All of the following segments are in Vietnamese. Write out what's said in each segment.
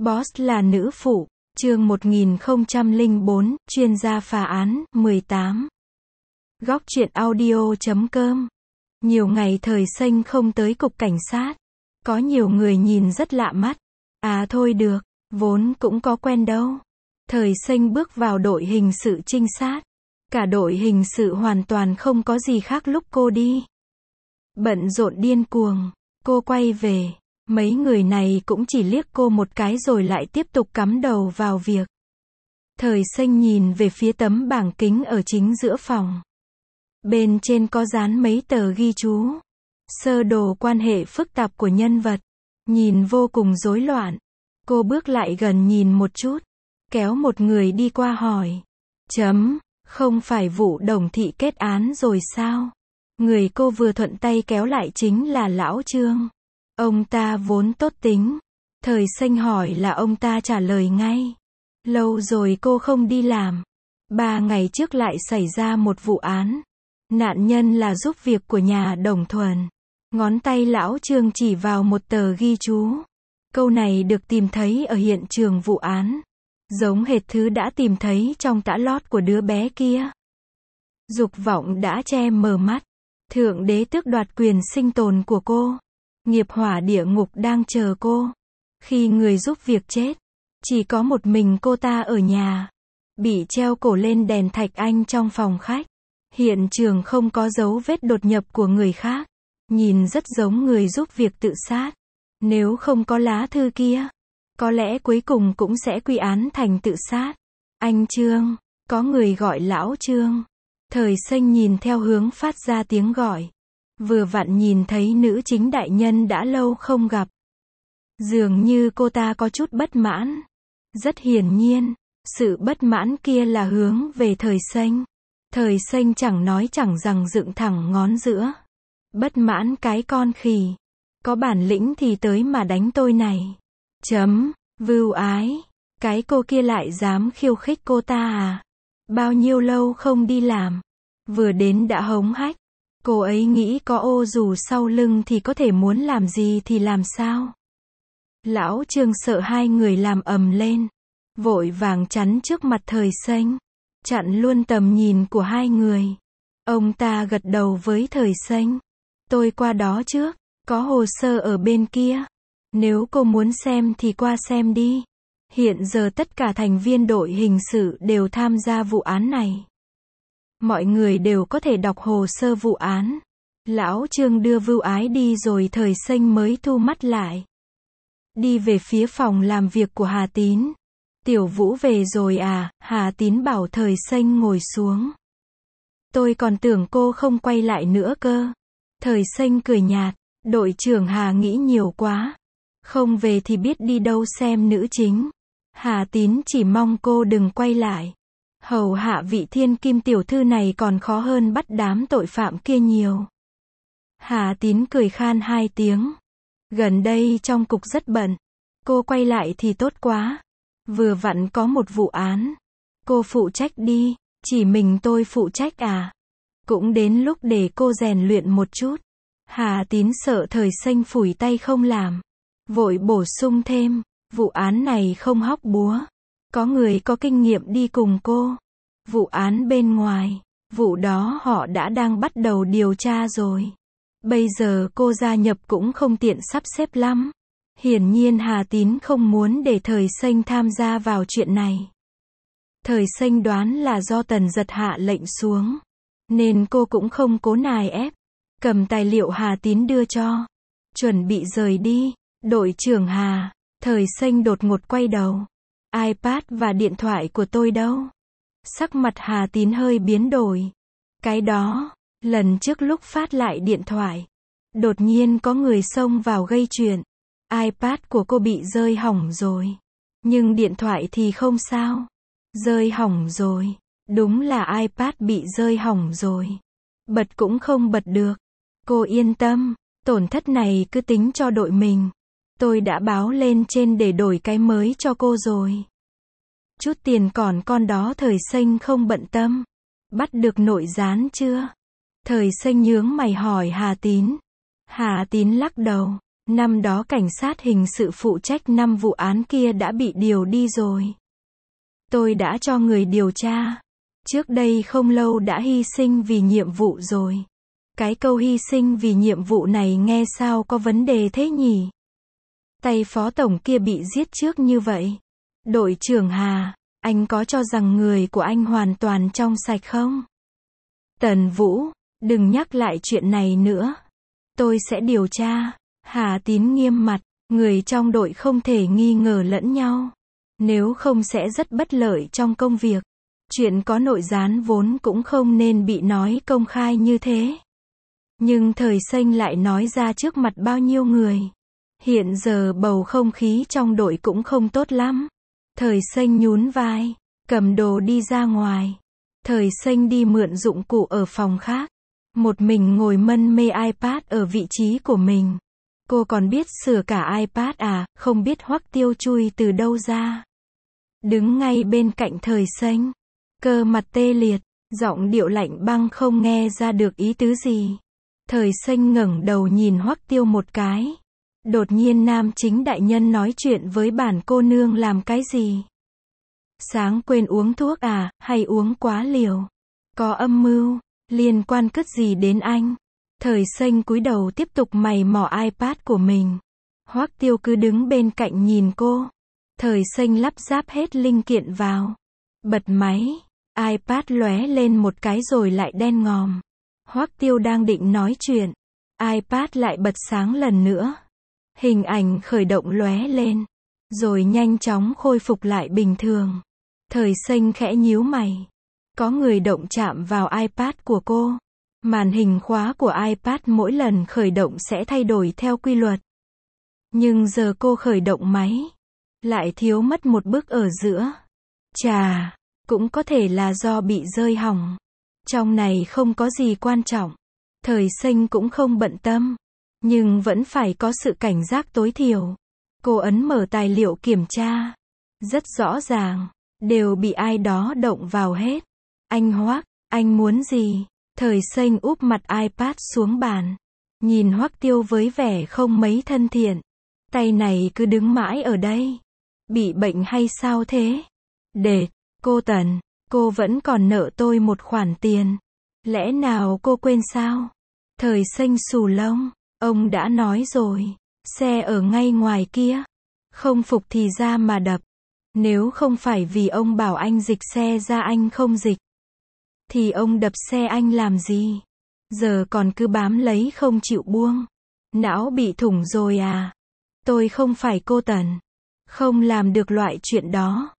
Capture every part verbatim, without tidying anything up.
Boss là nữ phụ, chương một nghìn không trăm lẻ bốn, chuyên gia phá án, mười tám. Góc truyện audio chấm com. Nhiều ngày thời xanh không tới cục cảnh sát. Có nhiều người nhìn rất lạ mắt. À thôi được, vốn cũng có quen đâu. Thời xanh bước vào đội hình sự trinh sát. Cả đội hình sự hoàn toàn không có gì khác lúc cô đi. Bận rộn điên cuồng, cô quay về. Mấy người này cũng chỉ liếc cô một cái rồi lại tiếp tục cắm đầu vào việc. Thời xanh nhìn về phía tấm bảng kính ở chính giữa phòng. Bên trên có dán mấy tờ ghi chú. Sơ đồ quan hệ phức tạp của nhân vật. Nhìn vô cùng rối loạn. Cô bước lại gần nhìn một chút. Kéo một người đi qua hỏi. Chấm, không phải vụ Đồng Thị kết án rồi sao? Người cô vừa thuận tay kéo lại chính là lão Trương. Ông ta vốn tốt tính. Thời xanh hỏi là ông ta trả lời ngay. Lâu rồi cô không đi làm. Ba ngày trước lại xảy ra một vụ án. Nạn nhân là giúp việc của nhà Đồng Thuần. Ngón tay lão Trương chỉ vào một tờ ghi chú. Câu này được tìm thấy ở hiện trường vụ án. Giống hệt thứ đã tìm thấy trong tã lót của đứa bé kia. Dục vọng đã che mờ mắt. Thượng đế tước đoạt quyền sinh tồn của cô. Nghiệp hỏa địa ngục đang chờ cô. Khi người giúp việc chết, chỉ có một mình cô ta ở nhà. Bị treo cổ lên đèn thạch anh trong phòng khách. Hiện trường không có dấu vết đột nhập của người khác. Nhìn rất giống người giúp việc tự sát. Nếu không có lá thư kia, có lẽ cuối cùng cũng sẽ quy án thành tự sát. Anh Trương, có người gọi lão Trương. Thời xanh nhìn theo hướng phát ra tiếng gọi. Vừa vặn nhìn thấy nữ chính đại nhân đã lâu không gặp. Dường như cô ta có chút bất mãn. Rất hiển nhiên, sự bất mãn kia là hướng về thời xanh. Thời xanh chẳng nói chẳng rằng dựng thẳng ngón giữa. Bất mãn cái con khỉ. Có bản lĩnh thì tới mà đánh tôi này. Chấm, vưu ái. Cái cô kia lại dám khiêu khích cô ta à? Bao nhiêu lâu không đi làm. Vừa đến đã hống hách. Cô ấy nghĩ có ô dù sau lưng thì có thể muốn làm gì thì làm sao. Lão Trương sợ hai người làm ầm lên. Vội vàng chắn trước mặt thời xanh. Chặn luôn tầm nhìn của hai người. Ông ta gật đầu với thời xanh. Tôi qua đó trước. Có hồ sơ ở bên kia. Nếu cô muốn xem thì qua xem đi. Hiện giờ tất cả thành viên đội hình sự đều tham gia vụ án này. Mọi người đều có thể đọc hồ sơ vụ án. Lão Trương đưa vưu ái đi rồi thời xanh mới thu mắt lại. Đi về phía phòng làm việc của Hà Tín. Tiểu Vũ về rồi à? Hà Tín bảo thời xanh ngồi xuống. Tôi còn tưởng cô không quay lại nữa cơ. Thời xanh cười nhạt. Đội trưởng Hà nghĩ nhiều quá. Không về thì biết đi đâu xem nữ chính. Hà Tín chỉ mong cô đừng quay lại. Hầu hạ vị thiên kim tiểu thư này còn khó hơn bắt đám tội phạm kia nhiều. Hà Tín cười khan hai tiếng. Gần đây trong cục rất bận. Cô quay lại thì tốt quá. Vừa vặn có một vụ án. Cô phụ trách đi. Chỉ mình tôi phụ trách à? Cũng đến lúc để cô rèn luyện một chút. Hà Tín sợ thời xanh phủi tay không làm. Vội bổ sung thêm. Vụ án này không hóc búa. Có người có kinh nghiệm đi cùng cô. Vụ án bên ngoài. Vụ đó họ đã đang bắt đầu điều tra rồi. Bây giờ cô gia nhập cũng không tiện sắp xếp lắm. Hiển nhiên Hà Tín không muốn để thời xanh tham gia vào chuyện này. Thời xanh đoán là do Tần Giật hạ lệnh xuống. Nên cô cũng không cố nài ép. Cầm tài liệu Hà Tín đưa cho. Chuẩn bị rời đi. Đội trưởng Hà. Thời xanh đột ngột quay đầu. iPad và điện thoại của tôi đâu? Sắc mặt Hà Tín hơi biến đổi. Cái đó, lần trước lúc phát lại điện thoại. Đột nhiên có người xông vào gây chuyện. iPad của cô bị rơi hỏng rồi. Nhưng điện thoại thì không sao. Rơi hỏng rồi. Đúng là iPad bị rơi hỏng rồi. Bật cũng không bật được. Cô yên tâm, tổn thất này cứ tính cho đội mình. Tôi đã báo lên trên để đổi cái mới cho cô rồi. Chút tiền còn con đó thời xanh không bận tâm. Bắt được nội gián chưa? Thời xanh nhướng mày hỏi Hà Tín. Hà Tín lắc đầu. Năm đó cảnh sát hình sự phụ trách năm vụ án kia đã bị điều đi rồi. Tôi đã cho người điều tra. Trước đây không lâu đã hy sinh vì nhiệm vụ rồi. Cái câu hy sinh vì nhiệm vụ này nghe sao có vấn đề thế nhỉ? Tay phó tổng kia bị giết trước như vậy. Đội trưởng Hà, anh có cho rằng người của anh hoàn toàn trong sạch không? Tần Vũ, đừng nhắc lại chuyện này nữa. Tôi sẽ điều tra. Hà Tín nghiêm mặt, người trong đội không thể nghi ngờ lẫn nhau. Nếu không sẽ rất bất lợi trong công việc. Chuyện có nội gián vốn cũng không nên bị nói công khai như thế. Nhưng Thời Xanh lại nói ra trước mặt bao nhiêu người. Hiện giờ bầu không khí trong đội cũng không tốt lắm. Thời Xanh nhún vai, cầm đồ đi ra ngoài. Thời Xanh đi mượn dụng cụ ở phòng khác. Một mình ngồi mân mê iPad ở vị trí của mình. Cô còn biết sửa cả iPad à, không biết Hoắc Tiêu chui từ đâu ra. Đứng ngay bên cạnh Thời Xanh. Cơ mặt tê liệt, giọng điệu lạnh băng không nghe ra được ý tứ gì. Thời Xanh ngẩng đầu nhìn Hoắc Tiêu một cái. Đột nhiên nam chính đại nhân nói chuyện với bản cô nương làm cái gì? Sáng quên uống thuốc à, hay uống quá liều? Có âm mưu, liên quan cứt gì đến anh? Thời Xanh cúi đầu tiếp tục mày mò iPad của mình. Hoắc Tiêu cứ đứng bên cạnh nhìn cô. Thời Xanh lắp ráp hết linh kiện vào. Bật máy, iPad lóe lên một cái rồi lại đen ngòm. Hoắc Tiêu đang định nói chuyện, iPad lại bật sáng lần nữa. Hình ảnh khởi động lóe lên, rồi nhanh chóng khôi phục lại bình thường. Thời Xanh khẽ nhíu mày. Có người động chạm vào iPad của cô. Màn hình khóa của iPad mỗi lần khởi động sẽ thay đổi theo quy luật. Nhưng giờ cô khởi động máy, lại thiếu mất một bước ở giữa. Chà, cũng có thể là do bị rơi hỏng. Trong này không có gì quan trọng. Thời Xanh cũng không bận tâm. Nhưng vẫn phải có sự cảnh giác tối thiểu. Cô ấn mở tài liệu kiểm tra. Rất rõ ràng, đều bị ai đó động vào hết. Anh Hoắc, anh muốn gì? Thời Xanh úp mặt iPad xuống bàn. Nhìn Hoắc Tiêu với vẻ không mấy thân thiện. Tay này cứ đứng mãi ở đây. Bị bệnh hay sao thế? Đệt, cô Tần, cô vẫn còn nợ tôi một khoản tiền. Lẽ nào cô quên sao? Thời Xanh xù lông. Ông đã nói rồi. Xe ở ngay ngoài kia. Không phục thì ra mà đập. Nếu không phải vì ông bảo anh dịch xe ra anh không dịch. Thì ông đập xe anh làm gì? Giờ còn cứ bám lấy không chịu buông. Não bị thủng rồi à? Tôi không phải cô Tần. Không làm được loại chuyện đó.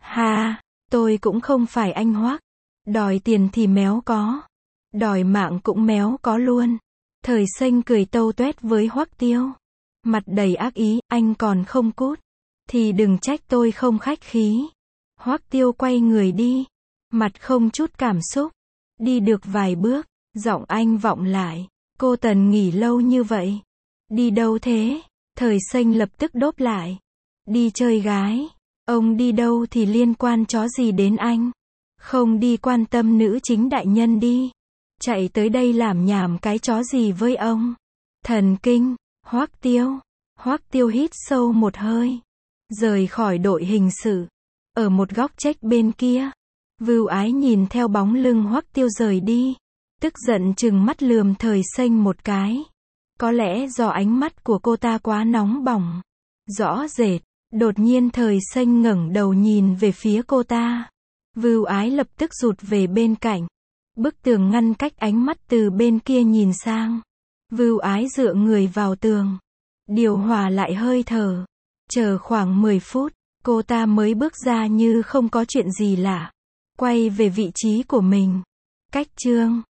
Ha, tôi cũng không phải anh Hoắc. Đòi tiền thì méo có. Đòi mạng cũng méo có luôn. Thời Xanh cười tâu tuét với Hoắc Tiêu. Mặt đầy ác ý, anh còn không cút. Thì đừng trách tôi không khách khí. Hoắc Tiêu quay người đi. Mặt không chút cảm xúc. Đi được vài bước, giọng anh vọng lại. Cô Tần nghỉ lâu như vậy. Đi đâu thế? Thời Xanh lập tức đốp lại. Đi chơi gái. Ông đi đâu thì liên quan chó gì đến anh? Không đi quan tâm nữ chính đại nhân đi. Chạy tới đây làm nhảm cái chó gì với ông? Thần kinh. Hoắc Tiêu. Hoắc Tiêu hít sâu một hơi. Rời khỏi đội hình sự. Ở một góc check bên kia. Vưu Ái nhìn theo bóng lưng Hoắc Tiêu rời đi. Tức giận trừng mắt lườm Thời Xanh một cái. Có lẽ do ánh mắt của cô ta quá nóng bỏng. Rõ rệt. Đột nhiên Thời Xanh ngẩng đầu nhìn về phía cô ta. Vưu Ái lập tức rụt về bên cạnh. Bức tường ngăn cách ánh mắt từ bên kia nhìn sang. Vưu Ái dựa người vào tường. Điều hòa lại hơi thở. Chờ khoảng mười phút, cô ta mới bước ra như không có chuyện gì lạ. Quay về vị trí của mình. Cách chương